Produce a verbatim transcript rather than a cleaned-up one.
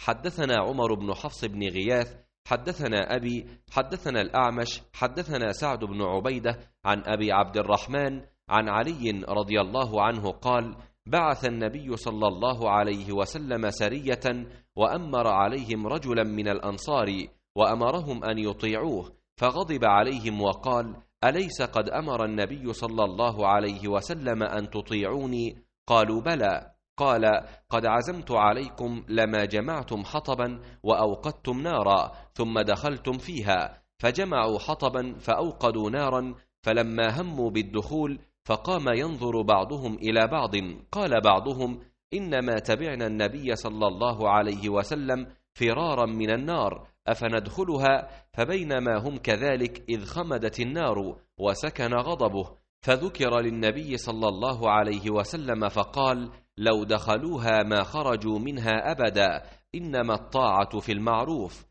حدثنا عمر بن حفص بن غياث حدثنا أبي حدثنا الأعمش حدثنا سعد بن عبيدة عن أبي عبد الرحمن عن علي رضي الله عنه قال: بعث النبي صلى الله عليه وسلم سرية وأمر عليهم رجلا من الأنصار وأمرهم أن يطيعوه، فغضب عليهم وقال: أليس قد أمر النبي صلى الله عليه وسلم أن تطيعوني؟ قالوا: بلى. قال: قد عزمت عليكم لما جمعتم حطبا وأوقدتم نارا ثم دخلتم فيها. فجمعوا حطبا فأوقدوا نارا، فلما هموا بالدخول فقام ينظر بعضهم إلى بعض، قال بعضهم: إنما تبعنا النبي صلى الله عليه وسلم فرارا من النار، أفندخلها؟ فبينما هم كذلك إذ خمدت النار وسكن غضبه، فذكر للنبي صلى الله عليه وسلم فقال: لو دخلوها ما خرجوا منها أبدا، إنما الطاعة في المعروف.